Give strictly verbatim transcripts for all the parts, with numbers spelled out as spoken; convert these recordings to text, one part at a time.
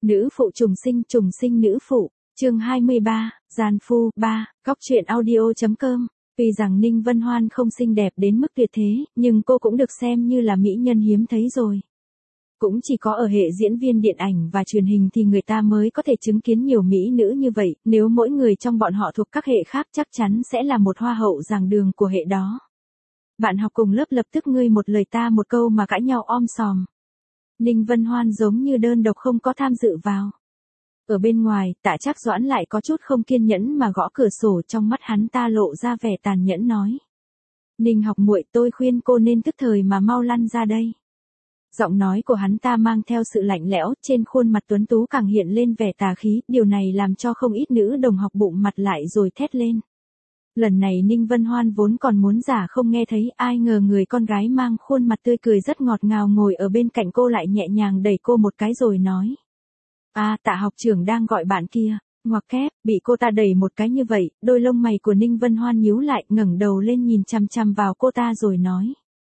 Nữ phụ trùng sinh, trùng sinh nữ phụ, chương hai mươi ba, gian phu, ba, góc truyện audio.com. Vì rằng Ninh Vân Hoan không xinh đẹp đến mức tuyệt thế, nhưng cô cũng được xem như là mỹ nhân hiếm thấy rồi. Cũng chỉ có ở hệ diễn viên điện ảnh và truyền hình thì người ta mới có thể chứng kiến nhiều mỹ nữ như vậy, nếu mỗi người trong bọn họ thuộc các hệ khác chắc chắn sẽ là một hoa hậu giảng đường của hệ đó. Bạn học cùng lớp lập tức ngươi một lời ta một câu mà cãi nhau om sòm. Ninh Vân Hoan giống như đơn độc không có tham dự vào. Ở bên ngoài, Tạ Trác Doãn lại có chút không kiên nhẫn mà gõ cửa sổ, trong mắt hắn ta lộ ra vẻ tàn nhẫn nói. Ninh học muội, tôi khuyên cô nên tức thời mà mau lăn ra đây. Giọng nói của hắn ta mang theo sự lạnh lẽo, trên khuôn mặt tuấn tú càng hiện lên vẻ tà khí, điều này làm cho không ít nữ đồng học bụng mặt lại rồi thét lên. Lần này Ninh Vân Hoan vốn còn muốn giả không nghe thấy, ai ngờ người con gái mang khuôn mặt tươi cười rất ngọt ngào ngồi ở bên cạnh cô lại nhẹ nhàng đẩy cô một cái rồi nói. À, Tạ học trưởng đang gọi bạn kia. Ngoặc kép, bị cô ta đẩy một cái như vậy, đôi lông mày của Ninh Vân Hoan nhíu lại, ngẩng đầu lên nhìn chằm chằm vào cô ta rồi nói.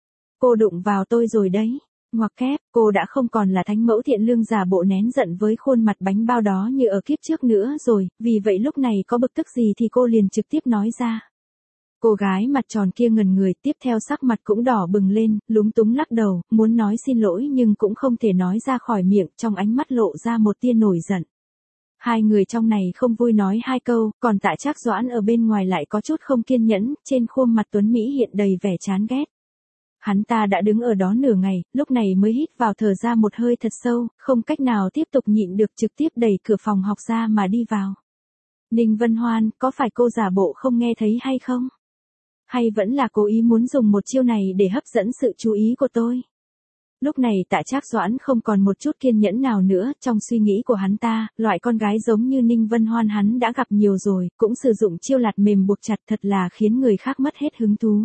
Cô đụng vào tôi rồi đấy. Ngoặc kép, cô đã không còn là thánh mẫu thiện lương giả bộ nén giận với khuôn mặt bánh bao đó như ở kiếp trước nữa rồi, vì vậy lúc này có bực tức gì thì cô liền trực tiếp nói ra. Cô gái mặt tròn kia ngần người, tiếp theo sắc mặt cũng đỏ bừng lên, lúng túng lắc đầu, muốn nói xin lỗi nhưng cũng không thể nói ra khỏi miệng, trong ánh mắt lộ ra một tia nổi giận. Hai người trong này không vui nói hai câu, còn Tạ Trác Doãn ở bên ngoài lại có chút không kiên nhẫn, trên khuôn mặt tuấn Mỹ hiện đầy vẻ chán ghét. Hắn ta đã đứng ở đó nửa ngày, lúc này mới hít vào thở ra một hơi thật sâu, không cách nào tiếp tục nhịn được trực tiếp đẩy cửa phòng học ra mà đi vào. Ninh Vân Hoan, có phải cô giả bộ không nghe thấy hay không? Hay vẫn là cố ý muốn dùng một chiêu này để hấp dẫn sự chú ý của tôi? Lúc này Tạ Trác Doãn không còn một chút kiên nhẫn nào nữa, trong suy nghĩ của hắn ta, loại con gái giống như Ninh Vân Hoan hắn đã gặp nhiều rồi, cũng sử dụng chiêu lạt mềm buộc chặt thật là khiến người khác mất hết hứng thú.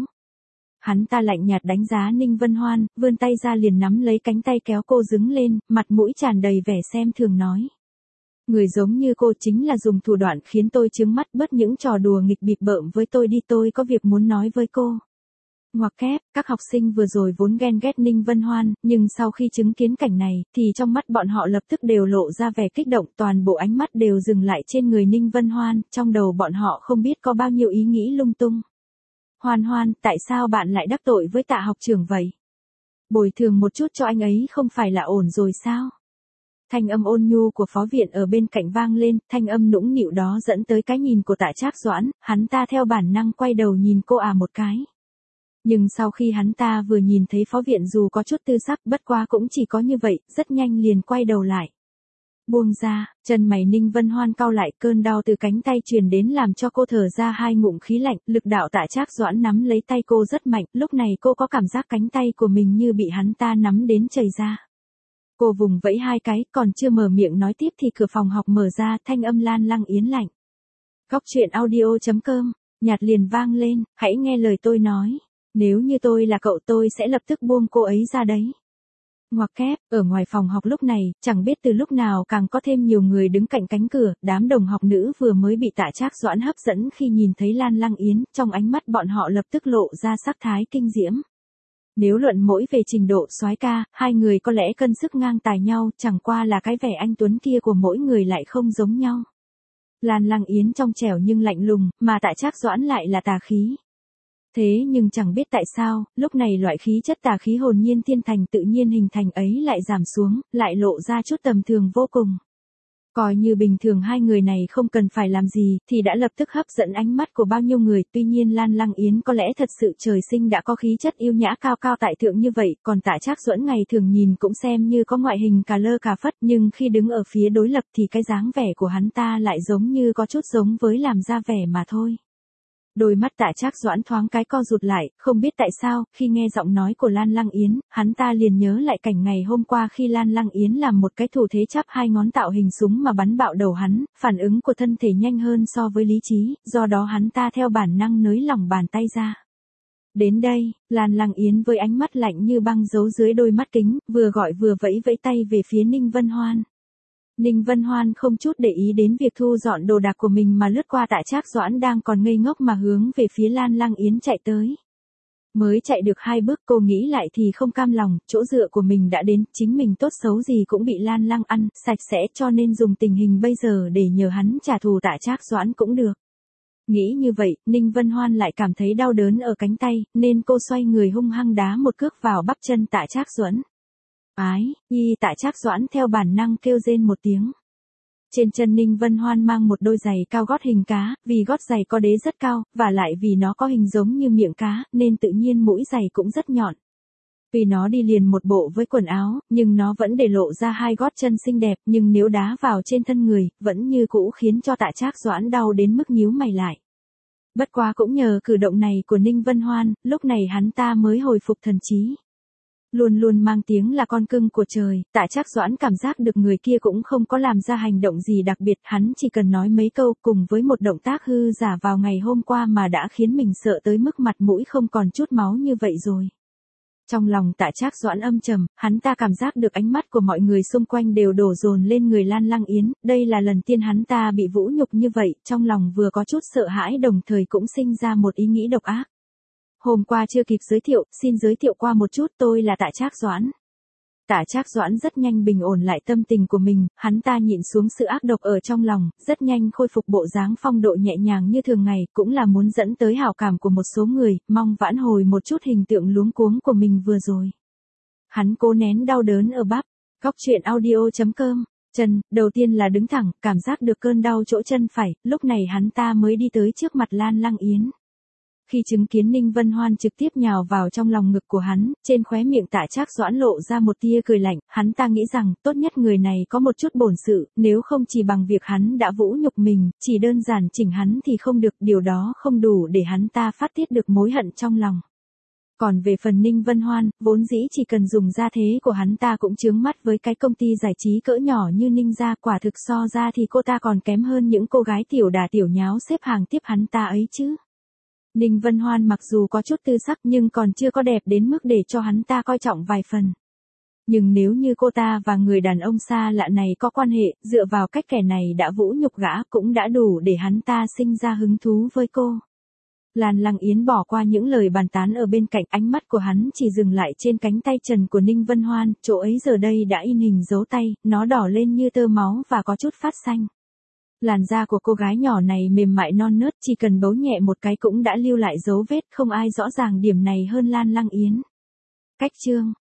Hắn ta lạnh nhạt đánh giá Ninh Vân Hoan, vươn tay ra liền nắm lấy cánh tay kéo cô đứng lên, mặt mũi tràn đầy vẻ xem thường nói. Người giống như cô chính là dùng thủ đoạn khiến tôi chướng mắt, bớt những trò đùa nghịch bịp bợm với tôi đi, tôi có việc muốn nói với cô. Ngoặc kép, các học sinh vừa rồi vốn ghen ghét Ninh Vân Hoan, nhưng sau khi chứng kiến cảnh này, thì trong mắt bọn họ lập tức đều lộ ra vẻ kích động, toàn bộ ánh mắt đều dừng lại trên người Ninh Vân Hoan, trong đầu bọn họ không biết có bao nhiêu ý nghĩ lung tung. Hoan Hoan, tại sao bạn lại đắc tội với Tạ học trưởng vậy? Bồi thường một chút cho anh ấy không phải là ổn rồi sao? Thanh âm ôn nhu của phó viện ở bên cạnh vang lên, thanh âm nũng nịu đó dẫn tới cái nhìn của Tạ Trác Doãn, hắn ta theo bản năng quay đầu nhìn cô à một cái. Nhưng sau khi hắn ta vừa nhìn thấy phó viện dù có chút tư sắc, bất quá cũng chỉ có như vậy, rất nhanh liền quay đầu lại. Buông ra, chân mày Ninh Vân Hoan cau lại, cơn đau từ cánh tay truyền đến làm cho cô thở ra hai ngụm khí lạnh, lực đạo Tạ Trác Doãn nắm lấy tay cô rất mạnh, lúc này cô có cảm giác cánh tay của mình như bị hắn ta nắm đến chảy ra. Cô vùng vẫy hai cái, còn chưa mở miệng nói tiếp thì cửa phòng học mở ra, thanh âm Lan Lăng Yến lạnh. Góc truyện audio.com, nhạt liền vang lên, hãy nghe lời tôi nói, nếu như tôi là cậu tôi sẽ lập tức buông cô ấy ra đấy. Ngoặc kép, ở ngoài phòng học lúc này, chẳng biết từ lúc nào càng có thêm nhiều người đứng cạnh cánh cửa, đám đồng học nữ vừa mới bị Tạ Trác Doãn hấp dẫn khi nhìn thấy Lan Lăng Yến, trong ánh mắt bọn họ lập tức lộ ra sắc thái kinh diễm. Nếu luận mỗi về trình độ soái ca, hai người có lẽ cân sức ngang tài nhau, chẳng qua là cái vẻ anh tuấn kia của mỗi người lại không giống nhau. Lan Lăng Yến trong trẻo nhưng lạnh lùng, mà Tạ Trác Doãn lại là tà khí. Thế nhưng chẳng biết tại sao, lúc này loại khí chất tà khí hồn nhiên thiên thành tự nhiên hình thành ấy lại giảm xuống, lại lộ ra chút tầm thường vô cùng. Coi như bình thường hai người này không cần phải làm gì, thì đã lập tức hấp dẫn ánh mắt của bao nhiêu người, tuy nhiên Lan Lăng Yến có lẽ thật sự trời sinh đã có khí chất yêu nhã cao cao tại thượng như vậy, còn Tạ Trác Doãn ngày thường nhìn cũng xem như có ngoại hình cà lơ cà phất, nhưng khi đứng ở phía đối lập thì cái dáng vẻ của hắn ta lại giống như có chút giống với làm ra vẻ mà thôi. Đôi mắt Tạ Trác Doãn thoáng cái co rụt lại, không biết tại sao, khi nghe giọng nói của Lan Lăng Yến, hắn ta liền nhớ lại cảnh ngày hôm qua khi Lan Lăng Yến làm một cái thủ thế chắp hai ngón tạo hình súng mà bắn bạo đầu hắn, phản ứng của thân thể nhanh hơn so với lý trí, do đó hắn ta theo bản năng nới lỏng bàn tay ra. Đến đây, Lan Lăng Yến với ánh mắt lạnh như băng giấu dưới đôi mắt kính, vừa gọi vừa vẫy vẫy tay về phía Ninh Vân Hoan. Ninh Vân Hoan không chút để ý đến việc thu dọn đồ đạc của mình mà lướt qua Tạ Trác Doãn đang còn ngây ngốc mà hướng về phía Lan Lăng Yến chạy tới. Mới chạy được hai bước cô nghĩ lại thì không cam lòng, chỗ dựa của mình đã đến, chính mình tốt xấu gì cũng bị Lan Lăng ăn, sạch sẽ cho nên dùng tình hình bây giờ để nhờ hắn trả thù Tạ Trác Doãn cũng được. Nghĩ như vậy, Ninh Vân Hoan lại cảm thấy đau đớn ở cánh tay, nên cô xoay người hung hăng đá một cước vào bắp chân Tạ Trác Doãn. Ái, nhi Tạ Trác Doãn theo bản năng kêu rên một tiếng. Trên chân Ninh Vân Hoan mang một đôi giày cao gót hình cá, vì gót giày có đế rất cao, và lại vì nó có hình giống như miệng cá, nên tự nhiên mũi giày cũng rất nhọn. Vì nó đi liền một bộ với quần áo, nhưng nó vẫn để lộ ra hai gót chân xinh đẹp, nhưng nếu đá vào trên thân người, vẫn như cũ khiến cho Tạ Trác Doãn đau đến mức nhíu mày lại. Bất quá cũng nhờ cử động này của Ninh Vân Hoan, lúc này hắn ta mới hồi phục thần trí. Luôn luôn mang tiếng là con cưng của trời, Tạ Trác Doãn cảm giác được người kia cũng không có làm ra hành động gì đặc biệt, hắn chỉ cần nói mấy câu cùng với một động tác hư giả vào ngày hôm qua mà đã khiến mình sợ tới mức mặt mũi không còn chút máu như vậy rồi. Trong lòng Tạ Trác Doãn âm trầm, hắn ta cảm giác được ánh mắt của mọi người xung quanh đều đổ dồn lên người Lan Lăng Yến, đây là lần tiên hắn ta bị vũ nhục như vậy, trong lòng vừa có chút sợ hãi đồng thời cũng sinh ra một ý nghĩ độc ác. Hôm qua chưa kịp giới thiệu, xin giới thiệu qua một chút, tôi là Tạ Trác Doãn. Tạ Trác Doãn rất nhanh bình ổn lại tâm tình của mình, hắn ta nhịn xuống sự ác độc ở trong lòng, rất nhanh khôi phục bộ dáng phong độ nhẹ nhàng như thường ngày, cũng là muốn dẫn tới hảo cảm của một số người, mong vãn hồi một chút hình tượng luống cuống của mình vừa rồi. Hắn cố nén đau đớn ở bắp, góc truyện audio chấm com, chân, đầu tiên là đứng thẳng, cảm giác được cơn đau chỗ chân phải, lúc này hắn ta mới đi tới trước mặt Lan Lăng Yến. Khi chứng kiến Ninh Vân Hoan trực tiếp nhào vào trong lòng ngực của hắn, trên khóe miệng Tạ Trác Doãn lộ ra một tia cười lạnh, hắn ta nghĩ rằng, tốt nhất người này có một chút bổn sự, nếu không chỉ bằng việc hắn đã vũ nhục mình, chỉ đơn giản chỉnh hắn thì không được, điều đó không đủ để hắn ta phát tiết được mối hận trong lòng. Còn về phần Ninh Vân Hoan, vốn dĩ chỉ cần dùng gia thế của hắn ta cũng chướng mắt với cái công ty giải trí cỡ nhỏ như Ninh gia, quả thực so ra thì cô ta còn kém hơn những cô gái tiểu đà tiểu nháo xếp hàng tiếp hắn ta ấy chứ. Ninh Vân Hoan mặc dù có chút tư sắc nhưng còn chưa có đẹp đến mức để cho hắn ta coi trọng vài phần. Nhưng nếu như cô ta và người đàn ông xa lạ này có quan hệ, dựa vào cách kẻ này đã vũ nhục gã cũng đã đủ để hắn ta sinh ra hứng thú với cô. Lan Lăng Yến bỏ qua những lời bàn tán ở bên cạnh, ánh mắt của hắn chỉ dừng lại trên cánh tay trần của Ninh Vân Hoan, chỗ ấy giờ đây đã in hình dấu tay, nó đỏ lên như tơ máu và có chút phát xanh. Làn da của cô gái nhỏ này mềm mại non nớt, chỉ cần bấu nhẹ một cái cũng đã lưu lại dấu vết, không ai rõ ràng điểm này hơn Lan Lăng Yến. Cách chương